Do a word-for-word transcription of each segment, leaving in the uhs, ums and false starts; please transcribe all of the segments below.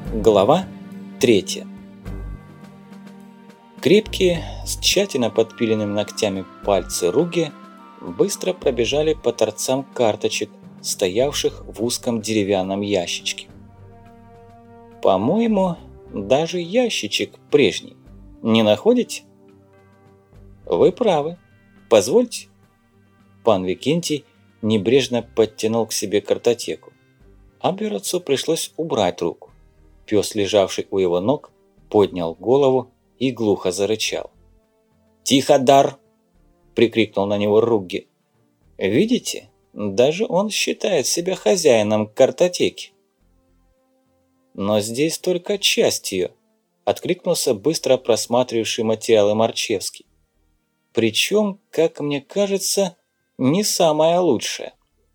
Глава третья. Крепкие, с тщательно подпиленными ногтями пальцы Руги быстро пробежали по торцам карточек, стоявших в узком деревянном ящичке. По-моему, даже ящичек прежний. Не находите? Вы правы. Позвольте. Пан Викентий небрежно подтянул к себе картотеку. Абверовцу пришлось убрать руку. Пес, лежавший у его ног, поднял голову и глухо зарычал. «Тихо, Дар!» – прикрикнул на него Ругги. «Видите, даже он считает себя хозяином картотеки». «Но здесь только часть ее», – откликнулся быстро просматривавший материалы Марчевский. «Причем, как мне кажется, не самая лучшая».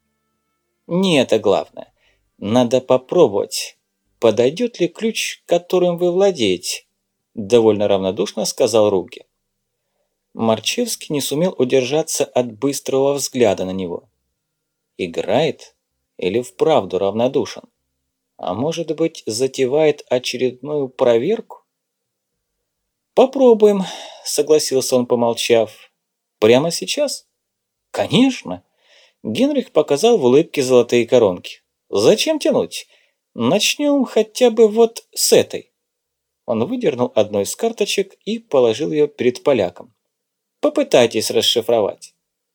«Не это главное. Надо попробовать. Подойдет ли ключ, которым вы владеете?» – довольно равнодушно сказал Ругги. Марчевский не сумел удержаться от быстрого взгляда на него. Играет или вправду равнодушен? А может быть, затевает очередную проверку? «Попробуем», – согласился он, помолчав. «Прямо сейчас?» «Конечно!» – Генрих показал в улыбке золотые коронки. «Зачем тянуть? Начнем хотя бы вот с этой». Он выдернул одну из карточек и положил ее перед поляком. «Попытайтесь расшифровать».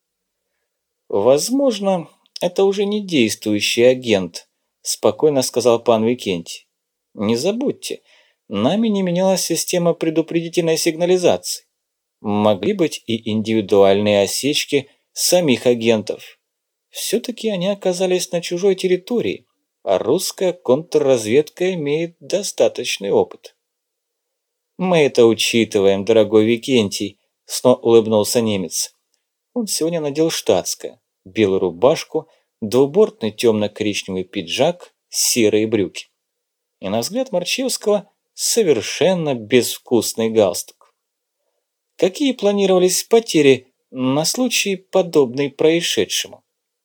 «Возможно, это уже не действующий агент», – спокойно сказал пан Викентий. «Не забудьте, нами не менялась система предупредительной сигнализации. Могли быть и индивидуальные осечки самих агентов. Все-таки они оказались на чужой территории, а русская контрразведка имеет достаточный опыт». «Мы это учитываем, дорогой Викентий», – снова улыбнулся немец. Он сегодня надел штатское, белую рубашку, двубортный темно-коричневый пиджак, серые брюки. И на взгляд Марчевского совершенно безвкусный галстук. Какие планировались потери на случай, подобный происшедшему?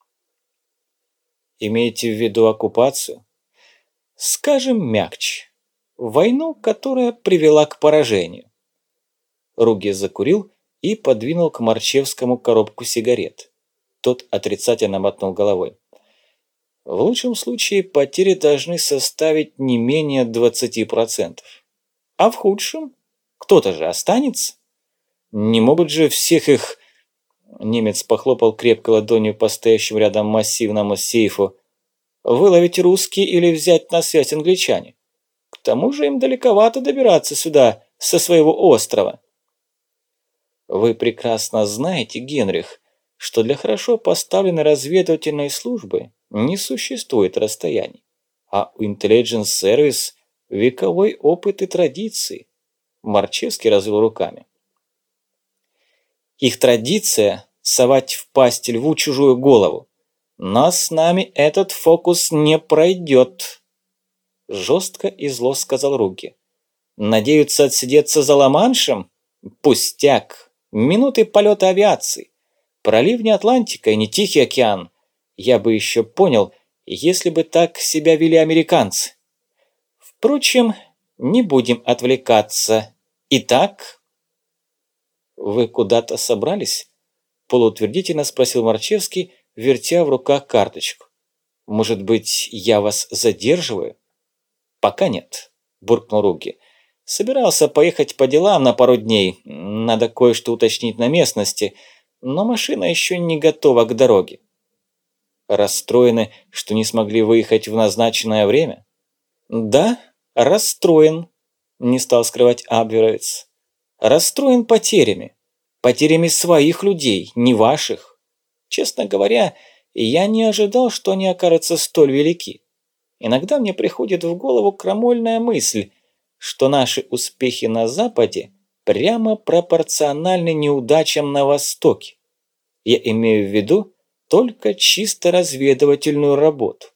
Имеете в виду оккупацию? Скажем мягче. Войну, которая привела к поражению. Ругги закурил и подвинул к Марчевскому коробку сигарет. Тот отрицательно мотнул головой. В лучшем случае потери должны составить не менее двадцати процентов. А в худшем? Кто-то же останется? Не могут же всех их... Немец похлопал крепкой ладонью по стоящему рядом массивному сейфу. Выловить русские или взять на связь англичане? К тому же им далековато добираться сюда со своего острова. Вы прекрасно знаете, Генрих, что для хорошо поставленной разведывательной службы не существует расстояний, а у Intelligence Service вековой опыт и традиции. Марчевский развел руками. Их традиция – совать в пасть льву чужую голову. Но с нами этот фокус не пройдет. Жестко и зло сказал Ругги. Надеются отсидеться за Ла-Маншем? Пустяк. Минуты полета авиации. Пролив не Атлантика и не Тихий океан. Я бы еще понял, если бы так себя вели американцы. Впрочем, не будем отвлекаться. Итак... «Вы куда-то собрались?» – полуутвердительно спросил Марчевский, вертя в руках карточку. «Может быть, я вас задерживаю?» «Пока нет», – буркнул Ругги. «Собирался поехать по делам на пару дней. Надо кое-что уточнить на местности, но машина еще не готова к дороге». «Расстроены, что не смогли выехать в назначенное время?» «Да, расстроен», – не стал скрывать Абверовец. «Расстроен потерями. Потерями своих людей, не ваших. Честно говоря, я не ожидал, что они окажутся столь велики. Иногда мне приходит в голову крамольная мысль, что наши успехи на Западе прямо пропорциональны неудачам на Востоке. Я имею в виду только чисто разведывательную работу».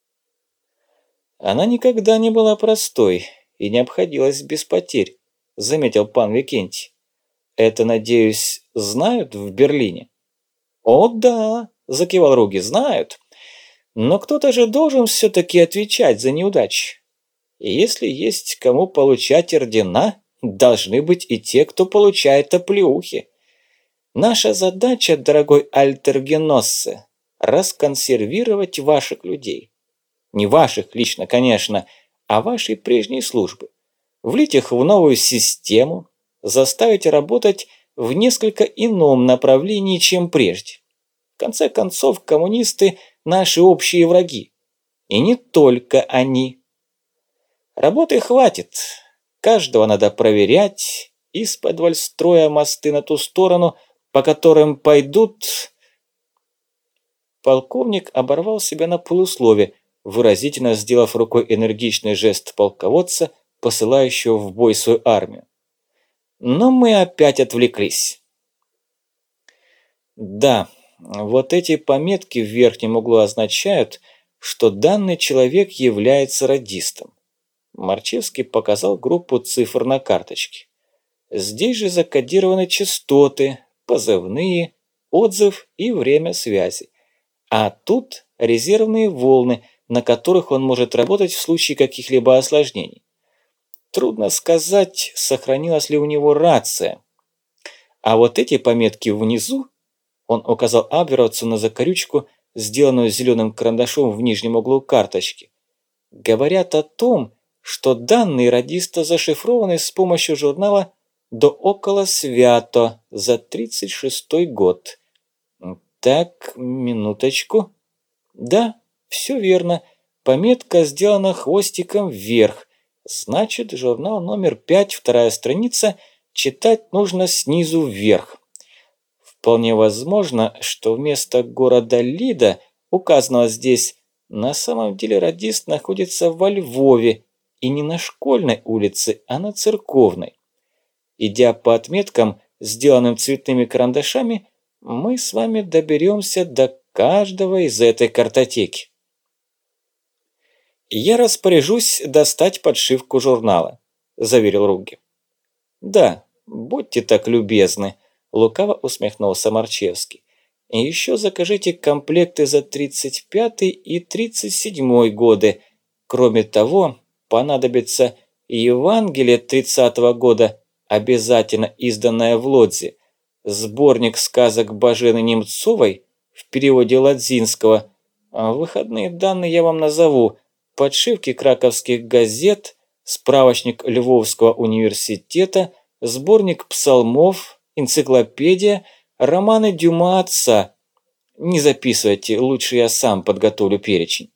«Она никогда не была простой и не обходилась без потерь», – заметил пан Викентий. «Это, надеюсь, знают в Берлине?» «О да», – закивал Ругги, – «знают. Но кто-то же должен все-таки отвечать за неудачи. И если есть кому получать ордена, должны быть и те, кто получает оплеухи. Наша задача, дорогой Альтергеноссе, расконсервировать ваших людей. Не ваших лично, конечно, а вашей прежней службы. Влить их в новую систему, заставить работать в несколько ином направлении, чем прежде. В конце концов, коммунисты – наши общие враги. И не только они. Работы хватит. Каждого надо проверять, из-под строя мосты на ту сторону, по которым пойдут... Полковник оборвал себя на полуслове, выразительно сделав рукой энергичный жест полководца, посылающего в бой свою армию. Но мы опять отвлеклись. Да, вот эти пометки в верхнем углу означают, что данный человек является радистом. Марчевский показал группу цифр на карточке. Здесь же закодированы частоты, позывные, отзыв и время связи. А тут резервные волны, на которых он может работать в случае каких-либо осложнений. Трудно сказать, сохранилась ли у него рация. А вот эти пометки внизу, он указал Абверовцу на закорючку, сделанную зеленым карандашом в нижнем углу карточки, говорят о том, что данные радиста зашифрованы с помощью журнала «До около свято» за тридцать шестой год. Так, минуточку. Да, все верно. Пометка сделана хвостиком вверх. Значит, журнал номер пять, вторая страница, читать нужно снизу вверх. Вполне возможно, что вместо города Лида, указанного здесь, на самом деле радист находится во Львове, и не на Школьной улице, а на Церковной. Идя по отметкам, сделанным цветными карандашами, мы с вами доберемся до каждого из этой картотеки. «Я распоряжусь достать подшивку журнала», – заверил Ругге. «Да, будьте так любезны», – лукаво усмехнулся Марчевский. «И еще закажите комплекты за тридцать пятый и тридцать седьмой годы. Кроме того, понадобится Евангелие тридцатого года, обязательно изданное в Лодзе, сборник сказок Бажены Немцовой в переводе Ладзинского. Выходные данные я вам назову: подшивки краковских газет, справочник Львовского университета, сборник псалмов, энциклопедия, романы Дюма отца. Не записывайте, лучше я сам подготовлю перечень».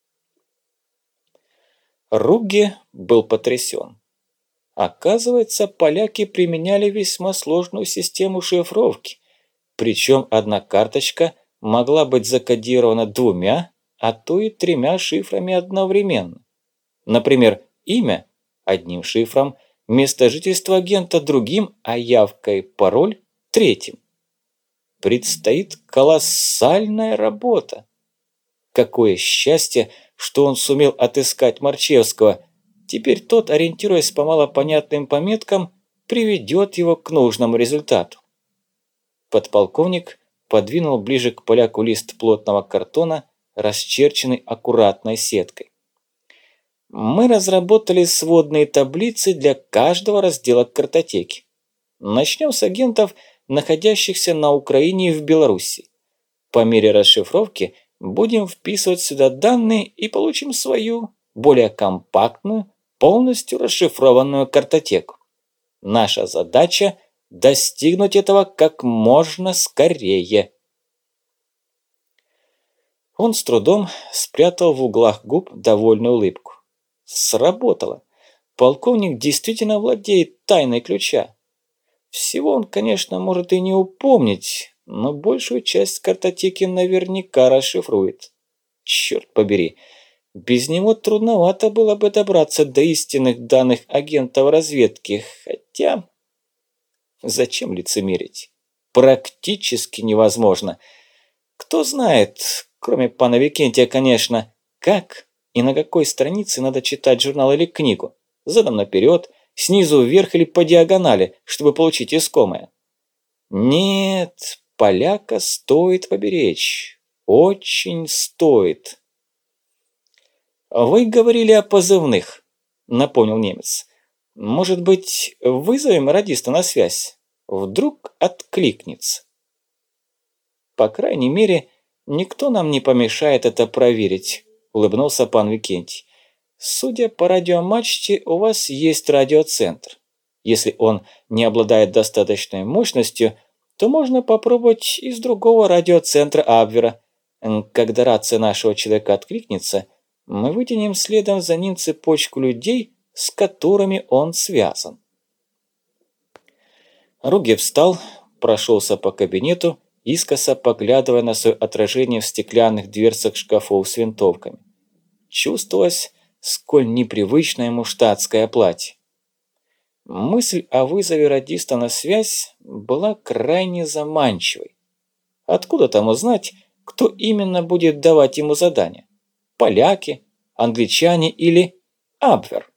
Ругге был потрясен. Оказывается, поляки применяли весьма сложную систему шифровки, причем одна карточка могла быть закодирована двумя, а то и тремя шифрами одновременно. Например, имя – одним шифром, место жительства агента – другим, а явка и пароль – третьим. Предстоит колоссальная работа. Какое счастье, что он сумел отыскать Марчевского. Теперь тот, ориентируясь по малопонятным пометкам, приведет его к нужному результату. Подполковник подвинул ближе к поляку лист плотного картона, расчерченный аккуратной сеткой. Мы разработали сводные таблицы для каждого раздела картотеки. Начнем с агентов, находящихся на Украине и в Беларуси. По мере расшифровки будем вписывать сюда данные и получим свою, более компактную, полностью расшифрованную картотеку. Наша задача – достигнуть этого как можно скорее. Он с трудом спрятал в углах губ довольную улыбку. Сработало. Полковник действительно владеет тайной ключа. Всего он, конечно, может и не упомнить, но большую часть картотеки наверняка расшифрует. Черт побери, без него трудновато было бы добраться до истинных данных агентов разведки, хотя... Зачем лицемерить? Практически невозможно. Кто знает, кроме пана Викентия, конечно, как и на какой странице надо читать журнал или книгу, задом наперед, снизу вверх или по диагонали, чтобы получить искомое. Нет, поляка стоит поберечь. Очень стоит. Вы говорили о позывных. напомнил немец. «Может быть, вызовем радиста на связь? Вдруг откликнется». «По крайней мере, никто нам не помешает это проверить», – улыбнулся пан Викентий. «Судя по радиомачте, у вас есть радиоцентр. Если он не обладает достаточной мощностью, то можно попробовать из другого радиоцентра Абвера. Когда рация нашего человека откликнется, мы вытянем следом за ним цепочку людей, с которыми он связан». Руге встал, прошелся по кабинету, искоса поглядывая на свое отражение в стеклянных дверцах шкафов с винтовками. Чувствовалось, сколь непривычно ему штатское платье. Мысль о вызове радиста на связь была крайне заманчивой. Откуда там узнать, кто именно будет давать ему задания? Поляки, англичане или Абвер?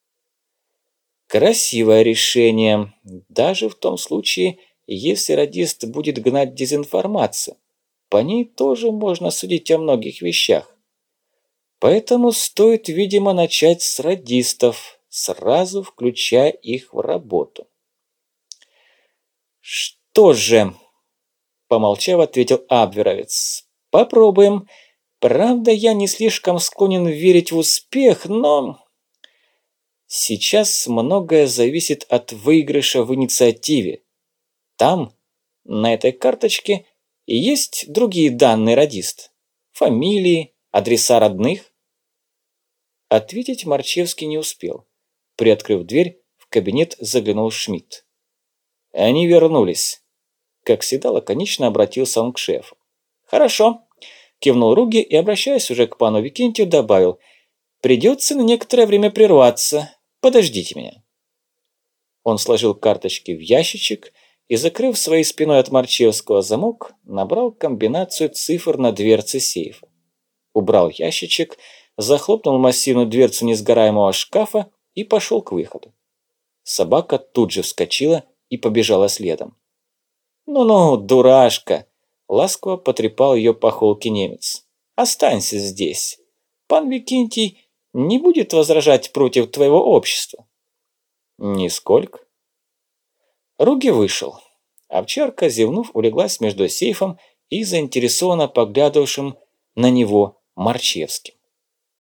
Красивое решение, даже в том случае, если радист будет гнать дезинформацию. По ней тоже можно судить о многих вещах. Поэтому стоит, видимо, начать с радистов, сразу включая их в работу. «Что же?» – помолчав, ответил абверовец. «Попробуем. Правда, я не слишком склонен верить в успех, но...» «Сейчас многое зависит от выигрыша в инициативе. Там, на этой карточке, есть другие данные радист. Фамилии, адреса родных». Ответить Марчевский не успел. Приоткрыв дверь, в кабинет заглянул Шмидт. «Они вернулись». Как всегда, лаконично обратился он к шефу. «Хорошо», – кивнул Руге и, обращаясь уже к пану Викентию, добавил. «Придется на некоторое время прерваться. Подождите меня». Он сложил карточки в ящичек и, закрыв своей спиной от Марчевского замок, набрал комбинацию цифр на дверце сейфа. Убрал ящичек, захлопнул массивную дверцу несгораемого шкафа и пошел к выходу. Собака тут же вскочила и побежала следом. «Ну-ну, дурашка!» – ласково потрепал ее по холке немец. «Останься здесь. Пан Викентий не будет возражать против твоего общества». «Нисколько». Руге вышел. Овчарка, зевнув, улеглась между сейфом и заинтересованно поглядывавшим на него Марчевским.